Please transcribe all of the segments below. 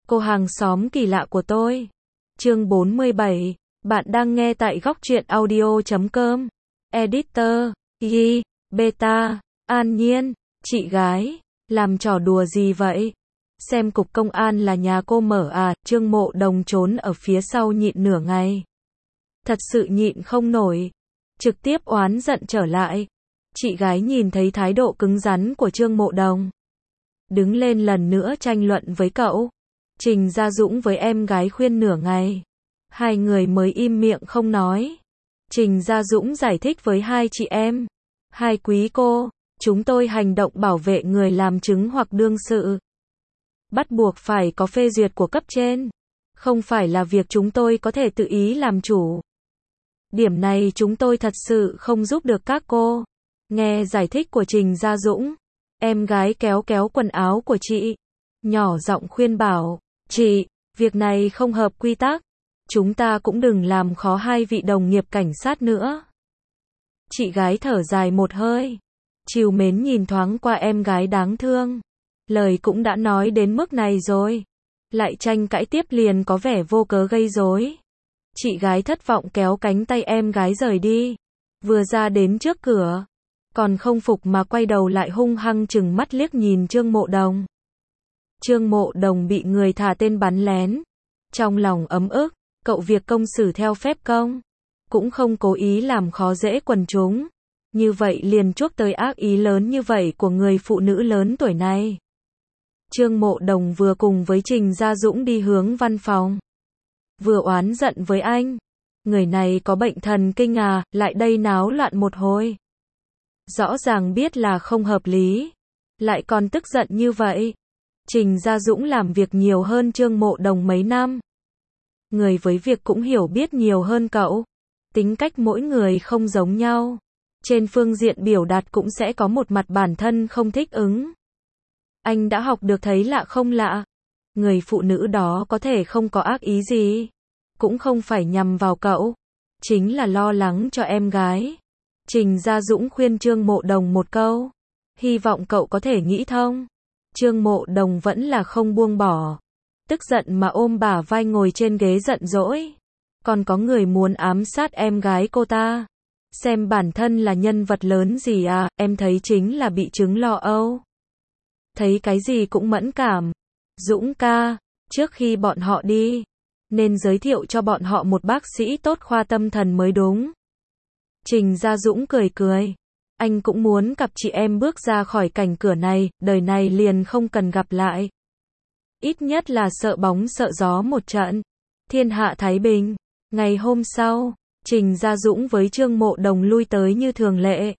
Cô hàng xóm kỳ lạ của tôi. Chương 47. Bạn đang nghe tại góc truyện audio.com. Editor. Yi. Beta. An Nhiên. Chị gái. Làm trò đùa gì vậy? Xem cục công an là nhà cô mở à? Trương Mộ Đồng trốn ở phía sau nhịn nửa ngày. Thật sự nhịn không nổi. Trực tiếp oán giận trở lại. Chị gái nhìn thấy thái độ cứng rắn của Trương Mộ Đồng, đứng lên lần nữa tranh luận với cậu. Trình Gia Dũng với em gái khuyên nửa ngày, hai người mới im miệng không nói. Trình Gia Dũng giải thích với hai chị em. Hai quý cô, chúng tôi hành động bảo vệ người làm chứng hoặc đương sự, bắt buộc phải có phê duyệt của cấp trên. Không phải là việc chúng tôi có thể tự ý làm chủ. Điểm này chúng tôi thật sự không giúp được các cô. Nghe giải thích của Trình Gia Dũng, em gái kéo kéo quần áo của chị, nhỏ giọng khuyên bảo, chị, việc này không hợp quy tắc. Chúng ta cũng đừng làm khó hai vị đồng nghiệp cảnh sát nữa. Chị gái thở dài một hơi, trìu mến nhìn thoáng qua em gái đáng thương. Lời cũng đã nói đến mức này rồi, lại tranh cãi tiếp liền có vẻ vô cớ gây rối. Chị gái thất vọng kéo cánh tay em gái rời đi. Vừa ra đến trước cửa, còn không phục mà quay đầu lại hung hăng chừng mắt liếc nhìn Trương Mộ Đồng. Trương Mộ Đồng bị người thả tên bắn lén, trong lòng ấm ức, cậu việc công xử theo phép công, cũng không cố ý làm khó dễ quần chúng, như vậy liền chuốc tới ác ý lớn như vậy của người phụ nữ lớn tuổi này. Trương Mộ Đồng vừa cùng với Trình Gia Dũng đi hướng văn phòng, vừa oán giận với anh, người này có bệnh thần kinh à, lại đây náo loạn một hồi. Rõ ràng biết là không hợp lý, lại còn tức giận như vậy. Trình Gia Dũng làm việc nhiều hơn Trương Mộ Đồng mấy năm, người với việc cũng hiểu biết nhiều hơn cậu. Tính cách mỗi người không giống nhau, trên phương diện biểu đạt cũng sẽ có một mặt bản thân không thích ứng. Anh đã học được thấy lạ không lạ. Người phụ nữ đó có thể không có ác ý gì, cũng không phải nhằm vào cậu, chính là lo lắng cho em gái. Trình Gia Dũng khuyên Trương Mộ Đồng một câu, hy vọng cậu có thể nghĩ thông. Trương Mộ Đồng vẫn là không buông bỏ, tức giận mà ôm bả vai ngồi trên ghế giận dỗi. Còn có người muốn ám sát em gái cô ta, xem bản thân là nhân vật lớn gì à, em thấy chính là bị chứng lo âu. Thấy cái gì cũng mẫn cảm. Dũng ca, trước khi bọn họ đi, nên giới thiệu cho bọn họ một bác sĩ tốt khoa tâm thần mới đúng. Trình Gia Dũng cười cười, anh cũng muốn cặp chị em bước ra khỏi cảnh cửa này, đời này liền không cần gặp lại. Ít nhất là sợ bóng sợ gió một trận, thiên hạ thái bình. Ngày hôm sau, Trình Gia Dũng với Trương Mộ Đồng lui tới như thường lệ.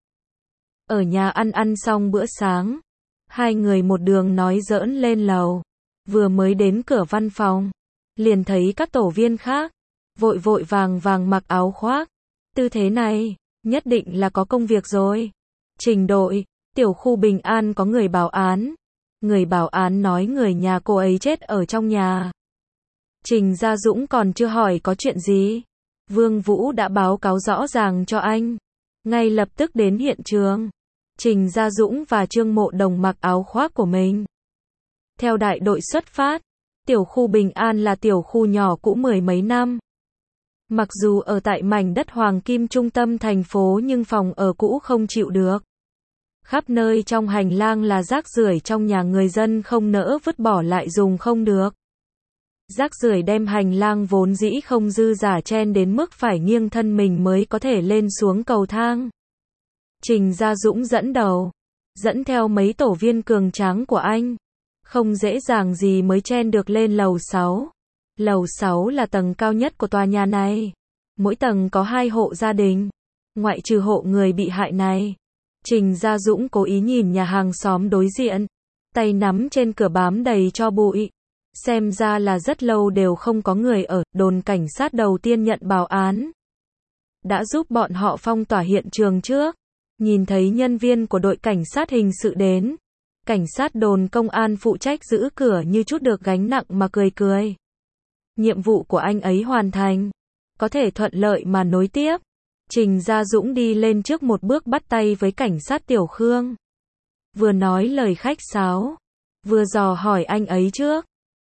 Ở nhà ăn xong bữa sáng, hai người một đường nói giỡn lên lầu. Vừa mới đến cửa văn phòng, liền thấy các tổ viên khác vội vội vàng vàng mặc áo khoác. Tư thế này, nhất định là có công việc rồi. Trình đội, tiểu khu Bình An có người báo án. Người báo án nói người nhà cô ấy chết ở trong nhà. Trình Gia Dũng còn chưa hỏi có chuyện gì, Vương Vũ đã báo cáo rõ ràng cho anh. Ngay lập tức đến hiện trường. Trình Gia Dũng và Trương Mộ Đồng mặc áo khoác của mình, theo đại đội xuất phát. Tiểu khu Bình An là tiểu khu nhỏ cũ mười mấy năm. Mặc dù ở tại mảnh đất Hoàng Kim trung tâm thành phố nhưng phòng ở cũ không chịu được. Khắp nơi trong hành lang là rác rưởi trong nhà người dân không nỡ vứt bỏ lại dùng không được. Rác rưởi đem hành lang vốn dĩ không dư dả chen đến mức phải nghiêng thân mình mới có thể lên xuống cầu thang. Trình Gia Dũng dẫn đầu, dẫn theo mấy tổ viên cường tráng của anh, không dễ dàng gì mới chen được lên lầu 6. Lầu 6 là tầng cao nhất của tòa nhà này. Mỗi tầng có 2 hộ gia đình, ngoại trừ hộ người bị hại này. Trình Gia Dũng cố ý nhìn nhà hàng xóm đối diện, tay nắm trên cửa bám đầy tro bụi. Xem ra là rất lâu đều không có người ở. Đồn cảnh sát đầu tiên nhận báo án, đã giúp bọn họ phong tỏa hiện trường trước. Nhìn thấy nhân viên của đội cảnh sát hình sự đến, cảnh sát đồn công an phụ trách giữ cửa như chút được gánh nặng mà cười cười. Nhiệm vụ của anh ấy hoàn thành, có thể thuận lợi mà nối tiếp. Trình Gia Dũng đi lên trước một bước bắt tay với cảnh sát Tiểu Khương. Vừa nói lời khách sáo, vừa dò hỏi anh ấy trước.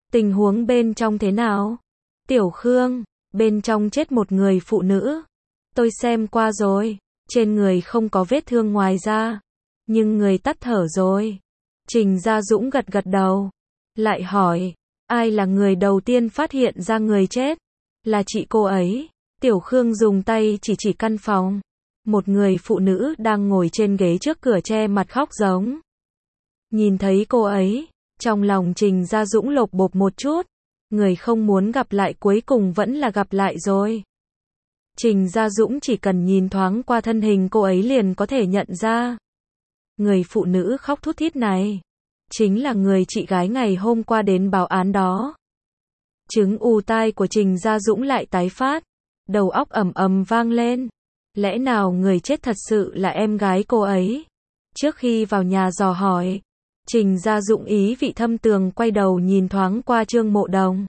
Tình huống bên trong thế nào? Tiểu Khương, bên trong chết một người phụ nữ. Tôi xem qua rồi, trên người không có vết thương ngoài ra, nhưng người tắt thở rồi. Trình Gia Dũng gật gật đầu, lại hỏi, ai là người đầu tiên phát hiện ra người chết? Là chị cô ấy. Tiểu Khương dùng tay chỉ căn phòng. Một người phụ nữ đang ngồi trên ghế trước cửa che mặt khóc giống. Nhìn thấy cô ấy, trong lòng Trình Gia Dũng lột bột một chút. Người không muốn gặp lại cuối cùng vẫn là gặp lại rồi. Trình Gia Dũng chỉ cần nhìn thoáng qua thân hình cô ấy liền có thể nhận ra. Người phụ nữ khóc thút thít này, chính là người chị gái ngày hôm qua đến báo án đó. Chứng ù tai của Trình Gia Dũng lại tái phát. Đầu óc ầm ầm vang lên. Lẽ nào người chết thật sự là em gái cô ấy? Trước khi vào nhà dò hỏi, Trình Gia Dũng ý vị thâm trường quay đầu nhìn thoáng qua Trương Mộ Đồng.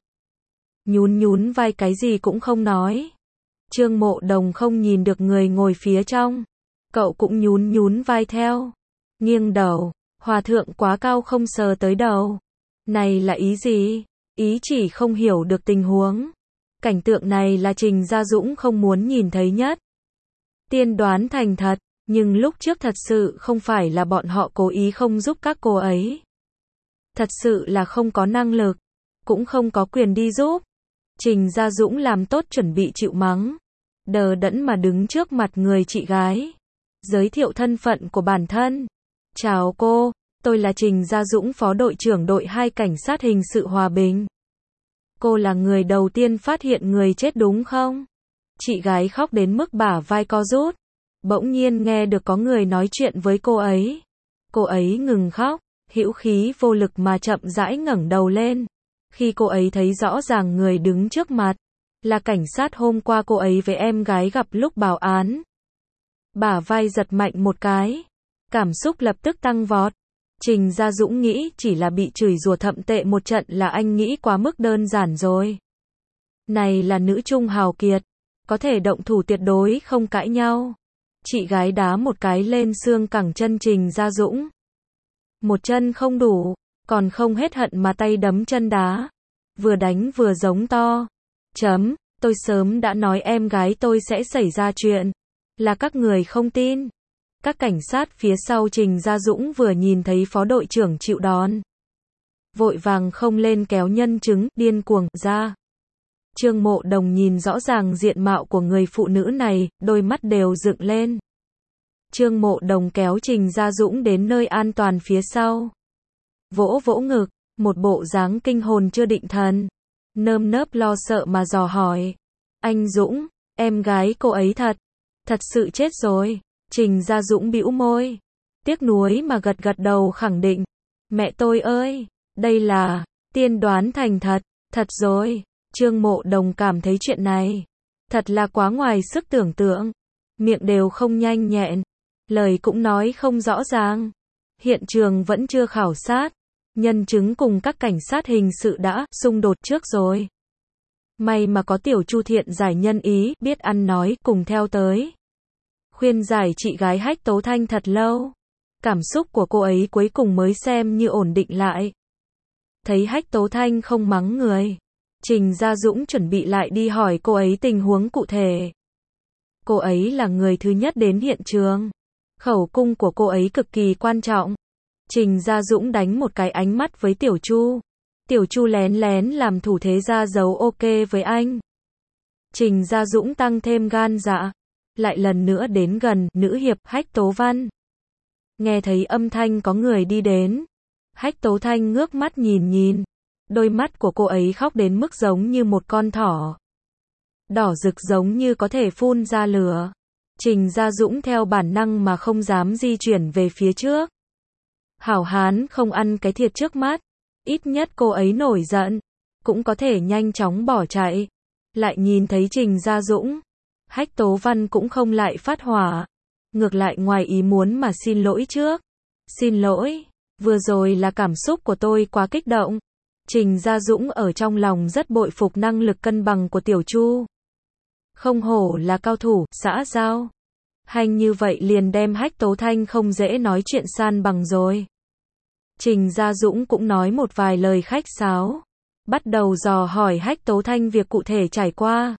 Nhún vai cái gì cũng không nói. Trương Mộ Đồng không nhìn được người ngồi phía trong. Cậu cũng nhún vai theo. Nghiêng đầu, hòa thượng quá cao không sờ tới đầu. Này là ý gì? Ý chỉ không hiểu được tình huống. Cảnh tượng này là Trình Gia Dũng không muốn nhìn thấy nhất. Tiên đoán thành thật, nhưng lúc trước thật sự không phải là bọn họ cố ý không giúp các cô ấy. Thật sự là không có năng lực, cũng không có quyền đi giúp. Trình Gia Dũng làm tốt chuẩn bị chịu mắng. Đờ đẫn mà đứng trước mặt người chị gái. Giới thiệu thân phận của bản thân. Chào cô, tôi là Trình Gia Dũng, phó đội trưởng đội 2 cảnh sát hình sự Hòa Bình. Cô là người đầu tiên phát hiện người chết đúng không? Chị gái khóc đến mức bả vai co rút. Bỗng nhiên nghe được có người nói chuyện với cô ấy. Cô ấy ngừng khóc, hữu khí vô lực mà chậm rãi ngẩng đầu lên. Khi cô ấy thấy rõ ràng người đứng trước mặt là cảnh sát hôm qua cô ấy với em gái gặp lúc báo án. Bả vai giật mạnh một cái. Cảm xúc lập tức tăng vọt. Trình Gia Dũng nghĩ chỉ là bị chửi rủa thậm tệ một trận là anh nghĩ quá mức đơn giản rồi. Này là nữ trung hào kiệt, có thể động thủ tuyệt đối không cãi nhau. Chị gái đá một cái lên xương cẳng chân Trình Gia Dũng. Một chân không đủ, còn không hết hận mà tay đấm chân đá. Vừa đánh vừa giống to. Tôi sớm đã nói em gái tôi sẽ xảy ra chuyện. Là các người không tin. Các cảnh sát phía sau Trình Gia Dũng vừa nhìn thấy phó đội trưởng chịu đòn. Vội vàng không lên kéo nhân chứng, điên cuồng ra. Trương Mộ Đồng nhìn rõ ràng diện mạo của người phụ nữ này, đôi mắt đều dựng lên. Trương Mộ Đồng kéo Trình Gia Dũng đến nơi an toàn phía sau. Vỗ ngực, một bộ dáng kinh hồn chưa định thần. Nơm nớp lo sợ mà dò hỏi. Anh Dũng, em gái cô ấy thật sự chết rồi. Trình Gia Dũng bĩu môi. Tiếc nuối mà gật đầu khẳng định. Mẹ tôi ơi, đây là tiên đoán thành thật rồi. Trương Mộ Đồng cảm thấy chuyện này thật là quá ngoài sức tưởng tượng. Miệng đều không nhanh nhẹn, lời cũng nói không rõ ràng. Hiện trường vẫn chưa khảo sát. Nhân chứng cùng các cảnh sát hình sự đã xung đột trước rồi. May mà có Tiểu Chu thiện giải nhân ý, biết ăn nói, cùng theo tới. Khuyên giải chị gái Hách Tố Thanh thật lâu. Cảm xúc của cô ấy cuối cùng mới xem như ổn định lại. Thấy Hách Tố Thanh không mắng người, Trình Gia Dũng chuẩn bị lại đi hỏi cô ấy tình huống cụ thể. Cô ấy là người thứ nhất đến hiện trường. Khẩu cung của cô ấy cực kỳ quan trọng. Trình Gia Dũng đánh một cái ánh mắt với Tiểu Chu. Tiểu Chu lén làm thủ thế ra dấu ok với anh. Trình Gia Dũng tăng thêm gan dạ. Lại lần nữa đến gần nữ hiệp Hách Tố Văn. Nghe thấy âm thanh có người đi đến. Hách Tố Thanh ngước mắt nhìn. Đôi mắt của cô ấy khóc đến mức giống như một con thỏ. Đỏ rực giống như có thể phun ra lửa. Trình Gia Dũng theo bản năng mà không dám di chuyển về phía trước. Hảo hán không ăn cái thiệt trước mắt. Ít nhất cô ấy nổi giận, cũng có thể nhanh chóng bỏ chạy. Lại nhìn thấy Trình Gia Dũng. Hách Tố Văn cũng không lại phát hỏa. Ngược lại ngoài ý muốn mà xin lỗi trước. Xin lỗi, vừa rồi là cảm xúc của tôi quá kích động. Trình Gia Dũng ở trong lòng rất bội phục năng lực cân bằng của Tiểu Chu. Không hổ là cao thủ, xã giao. Hành như vậy liền đem Hách Tố Thanh không dễ nói chuyện san bằng rồi. Trình Gia Dũng cũng nói một vài lời khách sáo. bắt đầu dò hỏi Hách Tố Thanh việc cụ thể trải qua.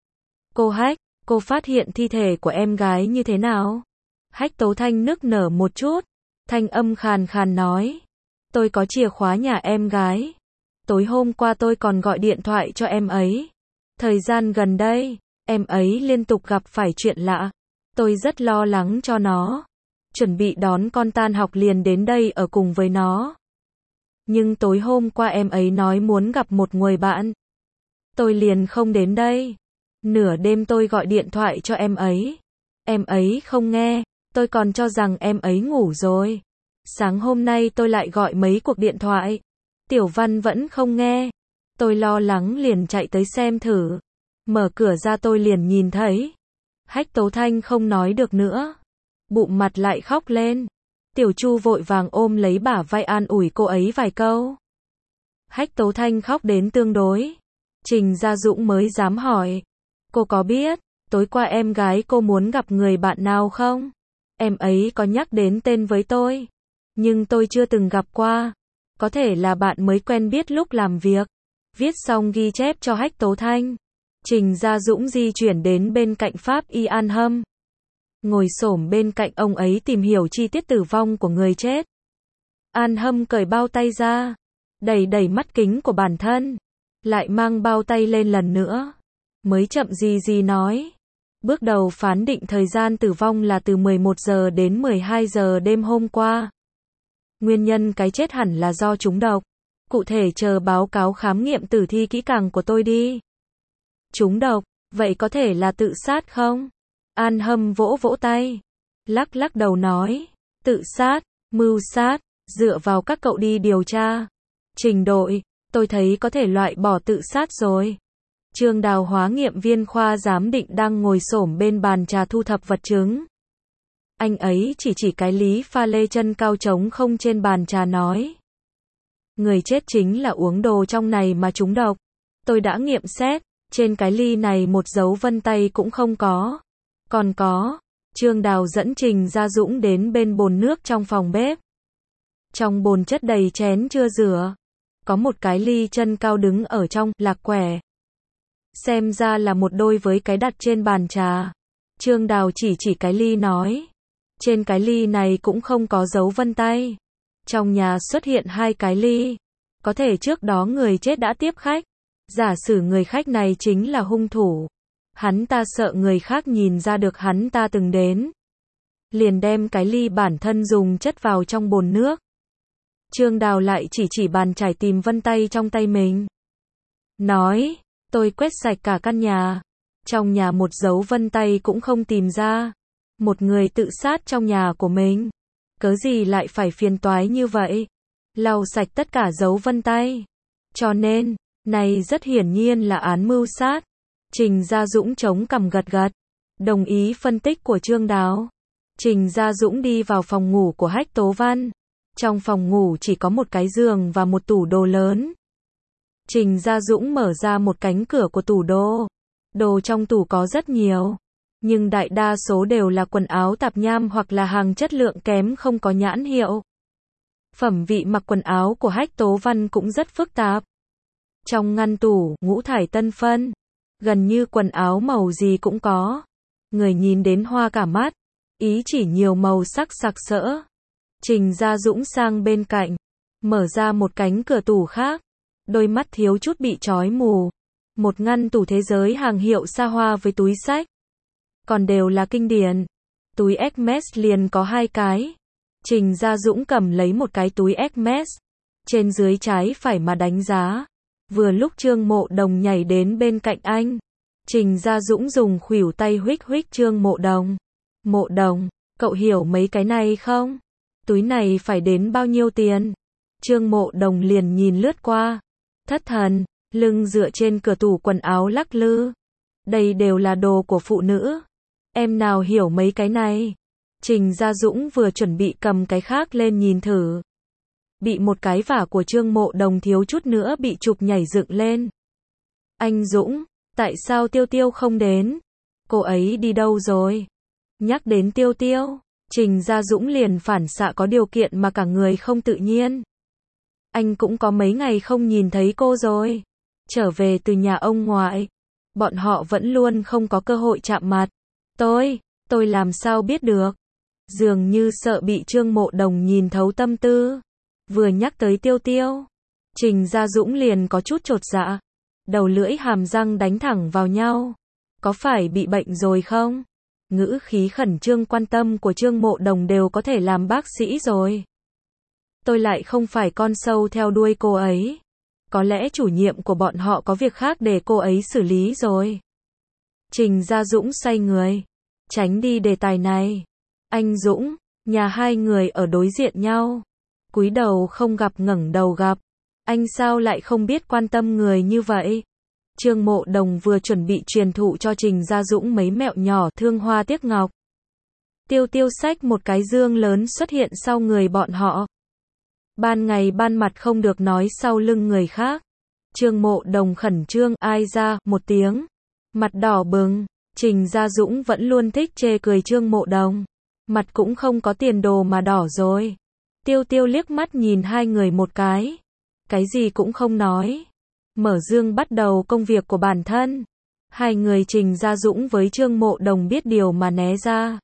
Cô Hách, cô phát hiện thi thể của em gái như thế nào? Hách Tố Thanh nức nở một chút, thanh âm khàn khàn nói. Tôi có chìa khóa nhà em gái. Tối hôm qua tôi còn gọi điện thoại cho em ấy. Thời gian gần đây, em ấy liên tục gặp phải chuyện lạ. Tôi rất lo lắng cho nó. Chuẩn bị đón con tan học liền đến đây ở cùng với nó. Nhưng tối hôm qua em ấy nói muốn gặp một người bạn. Tôi liền không đến đây. Nửa đêm tôi gọi điện thoại cho em ấy. Em ấy không nghe, tôi còn cho rằng em ấy ngủ rồi. Sáng hôm nay tôi lại gọi mấy cuộc điện thoại. Tiểu Văn vẫn không nghe. Tôi lo lắng liền chạy tới xem thử. Mở cửa ra tôi liền nhìn thấy. Hách Tố Thanh không nói được nữa. Bụng mặt lại khóc lên. Tiểu Chu vội vàng ôm lấy bả vai an ủi cô ấy vài câu. Hách Tố Thanh khóc đến tương đối. Trình Gia Dũng mới dám hỏi. Cô có biết, tối qua em gái cô muốn gặp người bạn nào không? Em ấy có nhắc đến tên với tôi. Nhưng tôi chưa từng gặp qua. Có thể là bạn mới quen biết lúc làm việc. Viết xong ghi chép cho Hách Tố Thanh. Trình Gia Dũng di chuyển đến bên cạnh Pháp Y An Hâm. Ngồi xổm bên cạnh ông ấy tìm hiểu chi tiết tử vong của người chết. An Hâm cởi bao tay ra. Đẩy đẩy mắt kính của bản thân. Lại mang bao tay lên lần nữa. Mới chậm gì nói. Bước đầu phán định thời gian tử vong là từ 11 giờ đến 12 giờ đêm hôm qua. Nguyên nhân cái chết hẳn là do trúng độc. Cụ thể chờ báo cáo khám nghiệm tử thi kỹ càng của tôi đi. Trúng độc, vậy có thể là tự sát không? An Hâm vỗ vỗ tay. Lắc lắc đầu nói. Tự sát, mưu sát, dựa vào các cậu đi điều tra. Trình đội, tôi thấy có thể loại bỏ tự sát rồi. Trương Đào hóa nghiệm viên khoa giám định đang ngồi xổm bên bàn trà thu thập vật chứng. Anh ấy chỉ cái ly pha lê chân cao trống không trên bàn trà nói. Người chết chính là uống đồ trong này mà trúng độc. Tôi đã nghiệm xét, trên cái ly này một dấu vân tay cũng không có. Còn có, Trương Đào dẫn Trình Gia Dũng đến bên bồn nước trong phòng bếp. Trong bồn chất đầy chén chưa rửa. Có một cái ly chân cao đứng ở trong, lạc quẻ. Xem ra là một đôi với cái đặt trên bàn trà. Trương Đào chỉ cái ly nói. Trên cái ly này cũng không có dấu vân tay. Trong nhà xuất hiện hai cái ly. Có thể trước đó người chết đã tiếp khách. Giả sử người khách này chính là hung thủ. Hắn ta sợ người khác nhìn ra được hắn ta từng đến. Liền đem cái ly bản thân dùng chất vào trong bồn nước. Trương Đào lại chỉ bàn chải tìm vân tay trong tay mình. Nói, tôi quét sạch cả căn nhà. Trong nhà một dấu vân tay cũng không tìm ra. Một người tự sát trong nhà của mình. Cớ gì lại phải phiền toái như vậy? Lau sạch tất cả dấu vân tay. Cho nên, này rất hiển nhiên là án mưu sát. Trình Gia Dũng chống cằm gật gật. Đồng ý phân tích của Trương Đào. Trình Gia Dũng đi vào phòng ngủ của Hách Tố Văn. Trong phòng ngủ chỉ có một cái giường và một tủ đồ lớn. Trình Gia Dũng mở ra một cánh cửa của tủ đồ. Đồ trong tủ có rất nhiều. Nhưng đại đa số đều là quần áo tạp nham hoặc là hàng chất lượng kém không có nhãn hiệu. Phẩm vị mặc quần áo của Hách Tố Văn cũng rất phức tạp. Trong ngăn tủ, ngũ thải tân phân. Gần như quần áo màu gì cũng có. Người nhìn đến hoa cả mắt. Ý chỉ nhiều màu sắc sặc sỡ. Trình Gia Dũng sang bên cạnh. Mở ra một cánh cửa tủ khác. Đôi mắt thiếu chút bị trói mù. Một ngăn tủ thế giới hàng hiệu xa hoa với túi xách. Còn đều là kinh điển. Túi Hermes liền có hai cái. Trình Gia Dũng cầm lấy một cái túi Hermes. Trên dưới trái phải mà đánh giá. Vừa lúc Trương Mộ Đồng nhảy đến bên cạnh anh. Trình Gia Dũng dùng khuỷu tay huých huých Trương Mộ Đồng. Mộ Đồng, cậu hiểu mấy cái này không? Túi này phải đến bao nhiêu tiền? Trương Mộ Đồng liền nhìn lướt qua. Thất thần, lưng dựa trên cửa tủ quần áo lắc lư. Đây đều là đồ của phụ nữ. Em nào hiểu mấy cái này? Trình Gia Dũng vừa chuẩn bị cầm cái khác lên nhìn thử. Bị một cái vả của Trương Mộ Đồng thiếu chút nữa bị chụp nhảy dựng lên. Anh Dũng, tại sao Tiêu Tiêu không đến? Cô ấy đi đâu rồi? Nhắc đến Tiêu Tiêu, Trình Gia Dũng liền phản xạ có điều kiện mà cả người không tự nhiên. anh cũng có mấy ngày không nhìn thấy cô rồi. Trở về từ nhà ông ngoại, bọn họ vẫn luôn không có cơ hội chạm mặt. Tôi làm sao biết được? Dường như sợ bị Trương Mộ Đồng nhìn thấu tâm tư. Vừa nhắc tới Tiêu Tiêu, Trình Gia Dũng liền có chút chột dạ. Đầu lưỡi hàm răng đánh thẳng vào nhau. Có phải bị bệnh rồi không? Ngữ khí khẩn trương quan tâm của Trương Mộ Đồng đều có thể làm bác sĩ rồi. Tôi lại không phải con sâu theo đuôi cô ấy. Có lẽ chủ nhiệm của bọn họ có việc khác để cô ấy xử lý rồi. Trình Gia Dũng xoay người, tránh đi đề tài này. Anh Dũng, nhà hai người ở đối diện nhau. Cúi đầu không gặp ngẩng đầu gặp. Anh sao lại không biết quan tâm người như vậy? Trương Mộ Đồng vừa chuẩn bị truyền thụ cho Trình Gia Dũng mấy mẹo nhỏ thương hoa tiếc ngọc. Tiêu Tiêu xách một cái dương lớn xuất hiện sau người bọn họ. Ban ngày ban mặt không được nói sau lưng người khác. Trương Mộ Đồng khẩn trương ai ra một tiếng. Mặt đỏ bừng. Trình Gia Dũng vẫn luôn thích chê cười Trương Mộ Đồng. Mặt cũng không có tiền đồ mà đỏ rồi. Tiêu Tiêu liếc mắt nhìn hai người một cái. Cái gì cũng không nói. Mở dương bắt đầu công việc của bản thân. Hai người Trình Gia Dũng với Trương Mộ Đồng biết điều mà né ra.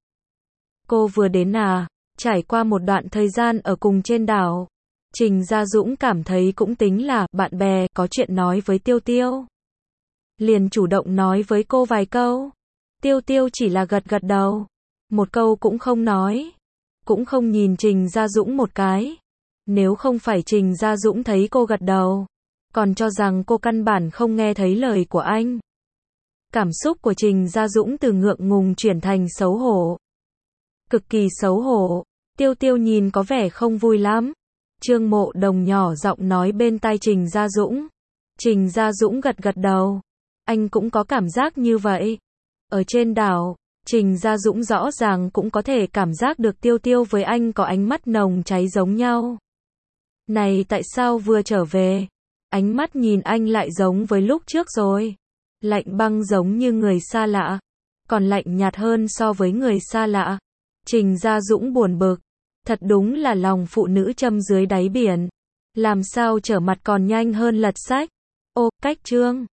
Cô vừa đến à? Trải qua một đoạn thời gian ở cùng trên đảo, Trình Gia Dũng cảm thấy cũng tính là bạn bè, có chuyện nói với Tiêu Tiêu. Liền chủ động nói với cô vài câu. Tiêu Tiêu chỉ là gật gật đầu. Một câu cũng không nói. Cũng không nhìn Trình Gia Dũng một cái. Nếu không phải Trình Gia Dũng thấy cô gật đầu, còn cho rằng cô căn bản không nghe thấy lời của anh. Cảm xúc của Trình Gia Dũng từ ngượng ngùng chuyển thành xấu hổ. Cực kỳ xấu hổ. Tiêu Tiêu nhìn có vẻ không vui lắm. Trương Mộ Đồng nhỏ giọng nói bên tai Trình Gia Dũng. Trình Gia Dũng gật gật đầu. Anh cũng có cảm giác như vậy. Ở trên đảo, Trình Gia Dũng rõ ràng cũng có thể cảm giác được Tiêu Tiêu với anh có ánh mắt nồng cháy giống nhau. Này tại sao vừa trở về, ánh mắt nhìn anh lại giống với lúc trước rồi. Lạnh băng giống như người xa lạ, còn lạnh nhạt hơn so với người xa lạ. Trình Gia Dũng buồn bực. Thật đúng là lòng phụ nữ châm dưới đáy biển. Làm sao trở mặt còn nhanh hơn lật sách. Ô, cách chương.